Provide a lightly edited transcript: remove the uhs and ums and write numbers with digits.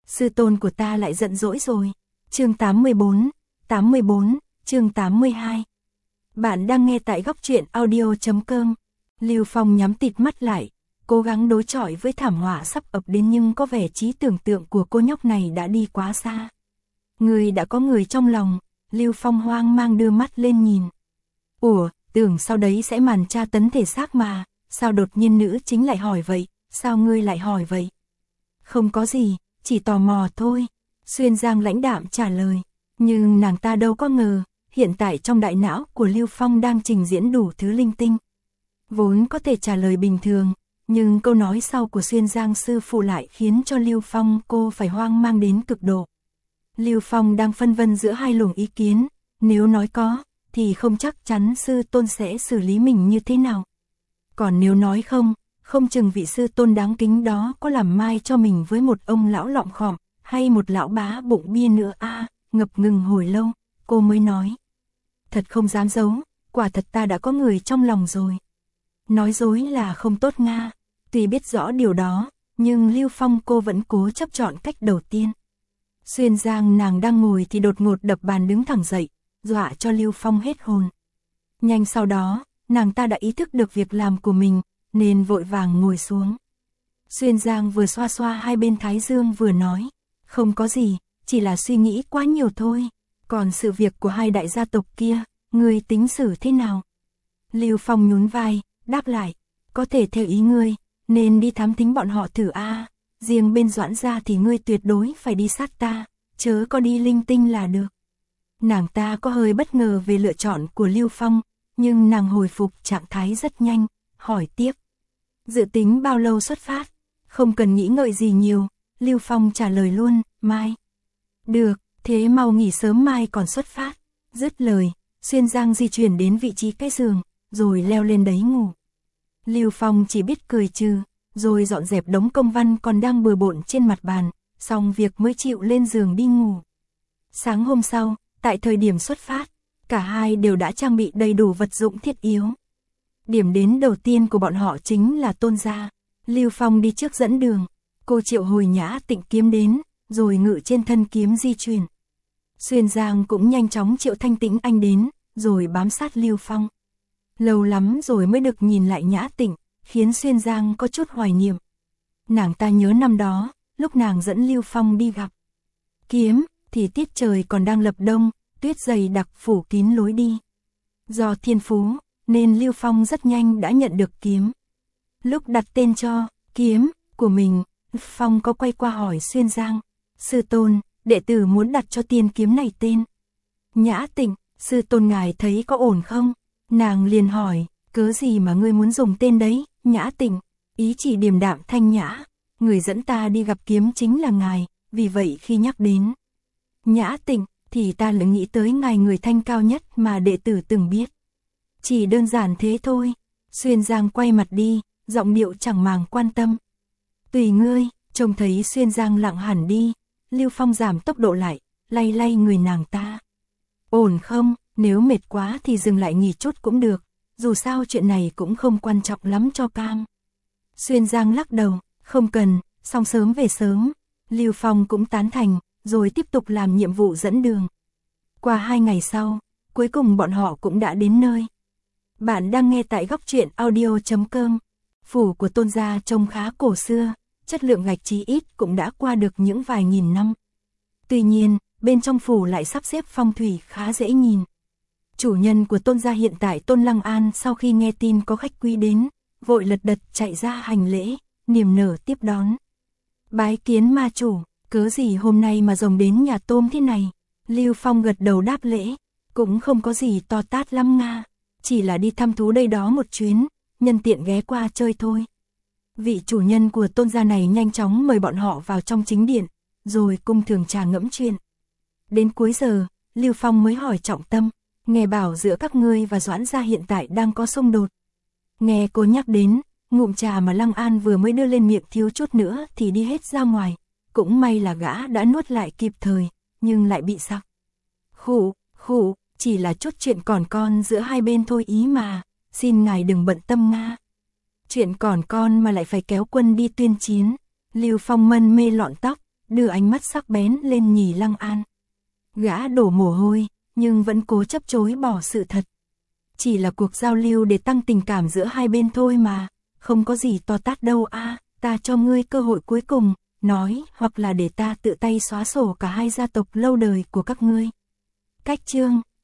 sư tôn của ta lại giận dỗi rồi. Chương 84, chương 82. Bạn đang nghe tại góc truyện audio.com. Lưu Phong nhắm tịt mắt lại, cố gắng đối chọi với thảm họa sắp ập đến, nhưng có vẻ trí tưởng tượng của cô nhóc này đã đi quá xa. Người đã có người trong lòng, Lưu Phong hoang mang đưa mắt lên nhìn. Ủa, tưởng sau đấy sẽ màn tra tấn thể xác mà, sao đột nhiên nữ chính lại hỏi vậy, sao ngươi lại hỏi vậy? Không có gì, chỉ tò mò thôi, Xuyên Giang lãnh đạm trả lời. Nhưng nàng ta đâu có ngờ, hiện tại trong đại não của Lưu Phong đang trình diễn đủ thứ linh tinh. Vốn có thể trả lời bình thường, nhưng câu nói sau của Xuyên Giang sư phụ lại khiến cho Lưu Phong cô phải hoang mang đến cực độ. Lưu Phong đang phân vân giữa hai luồng ý kiến, nếu nói có, thì không chắc chắn sư tôn sẽ xử lý mình như thế nào. Còn nếu nói không, không chừng vị sư tôn đáng kính đó có làm mai cho mình với một ông lão lọm khọm, hay một lão bá bụng bia nữa a. Ngập ngừng hồi lâu, cô mới nói. Thật không dám giấu, quả thật ta đã có người trong lòng rồi. Nói dối là không tốt nga, tuy biết rõ điều đó, nhưng Lưu Phong cô vẫn cố chấp chọn cách đầu tiên. Xuyên Giang nàng đang ngồi thì đột ngột đập bàn đứng thẳng dậy, dọa cho Lưu Phong hết hồn. Nhanh sau đó, nàng ta đã ý thức được việc làm của mình, nên vội vàng ngồi xuống. Xuyên Giang vừa xoa xoa hai bên thái dương vừa nói, không có gì, chỉ là suy nghĩ quá nhiều thôi. Còn sự việc của hai đại gia tộc kia, ngươi tính xử thế nào? Lưu Phong nhún vai, đáp lại, có thể theo ý ngươi, nên đi thám thính bọn họ thử a. Riêng bên Doãn gia thì ngươi tuyệt đối phải đi sát ta, chớ có đi linh tinh là được. Nàng ta có hơi bất ngờ về lựa chọn của Lưu Phong, nhưng nàng hồi phục trạng thái rất nhanh, hỏi tiếp. Dự tính bao lâu xuất phát? Không cần nghĩ ngợi gì nhiều, Lưu Phong trả lời luôn, mai. Được, thế mau nghỉ sớm mai còn xuất phát. Dứt lời, Xuyên Giang di chuyển đến vị trí cái giường, rồi leo lên đấy ngủ. Lưu Phong chỉ biết cười trừ, rồi dọn dẹp đống công văn còn đang bừa bộn trên mặt bàn, xong việc mới chịu lên giường đi ngủ. Sáng hôm sau, tại thời điểm xuất phát, cả hai đều đã trang bị đầy đủ vật dụng thiết yếu. Điểm đến đầu tiên của bọn họ chính là Tôn gia. Lưu Phong đi trước dẫn đường, cô triệu hồi Nhã Tịnh kiếm đến, rồi ngự trên thân kiếm di chuyển. Xuyên Giang cũng nhanh chóng triệu Thanh Tĩnh Anh đến, rồi bám sát Lưu Phong. Lâu lắm rồi mới được nhìn lại Nhã Tịnh, khiến Xuyên Giang có chút hoài niệm. Nàng ta nhớ năm đó, lúc nàng dẫn Lưu Phong đi gặp kiếm, thì tiết trời còn đang lập đông, tuyết dày đặc phủ kín lối đi. Do thiên phú, nên Lưu Phong rất nhanh đã nhận được kiếm. Lúc đặt tên cho kiếm của mình, Phong có quay qua hỏi Xuyên Giang, sư tôn, đệ tử muốn đặt cho tiên kiếm này tên Nhã Tịnh, sư tôn ngài thấy có ổn không? Nàng liền hỏi, cớ gì mà ngươi muốn dùng tên đấy? Nhã Tịnh, ý chỉ điềm đạm thanh nhã, người dẫn ta đi gặp kiếm chính là ngài, vì vậy khi nhắc đến Nhã Tịnh, thì ta lại nghĩ tới ngài người thanh cao nhất mà đệ tử từng biết. Chỉ đơn giản thế thôi. Xuyên Giang quay mặt đi, giọng điệu chẳng màng quan tâm. Tùy ngươi. Trông thấy Xuyên Giang lặng hẳn đi, Lưu Phong giảm tốc độ lại, lay lay người nàng ta. Ổn không, nếu mệt quá thì dừng lại nghỉ chút cũng được, dù sao chuyện này cũng không quan trọng lắm cho cam. Xuyên Giang lắc đầu, không cần, xong sớm về sớm. Lưu Phong cũng tán thành, rồi tiếp tục làm nhiệm vụ dẫn đường. Qua 2 ngày sau, cuối cùng bọn họ cũng đã đến nơi. Bạn đang nghe tại góc truyện audio.com. Phủ của Tôn gia trông khá cổ xưa, chất lượng gạch chí ít cũng đã qua được những vài nghìn năm. Tuy nhiên, bên trong phủ lại sắp xếp phong thủy khá dễ nhìn. Chủ nhân của Tôn gia hiện tại Tôn Lăng An sau khi nghe tin có khách quý đến, vội lật đật chạy ra hành lễ, niềm nở tiếp đón. Bái kiến ma chủ, cớ gì hôm nay mà rồng đến nhà tôm thế này? Lưu Phong gật đầu đáp lễ, cũng không có gì to tát lắm nga, chỉ là đi thăm thú đây đó một chuyến, nhân tiện ghé qua chơi thôi. Vị chủ nhân của Tôn gia này nhanh chóng mời bọn họ vào trong chính điện, rồi cung thường trà ngẫm chuyện. Đến cuối giờ, Lưu Phong mới hỏi trọng tâm, nghe bảo giữa các ngươi và Doãn gia hiện tại đang có xung đột. Nghe cô nhắc đến, ngụm trà mà Lăng An vừa mới đưa lên miệng thiếu chút nữa thì đi hết ra ngoài, cũng may là gã đã nuốt lại kịp thời, nhưng lại bị sặc. Khụ, chỉ là chút chuyện còn con giữa hai bên thôi ý mà, xin ngài đừng bận tâm nga. Chuyện còn con mà lại phải kéo quân đi tuyên chiến. Lưu Phong mân mê lọn tóc, đưa ánh mắt sắc bén lên nhìn Lăng An. Gã đổ mồ hôi, nhưng vẫn cố chấp chối bỏ sự thật. Chỉ là cuộc giao lưu để tăng tình cảm giữa hai bên thôi mà, không có gì to tát đâu a. Ta cho ngươi cơ hội cuối cùng, nói, hoặc là để ta tự tay xóa sổ cả hai gia tộc lâu đời của các ngươi. Cách chương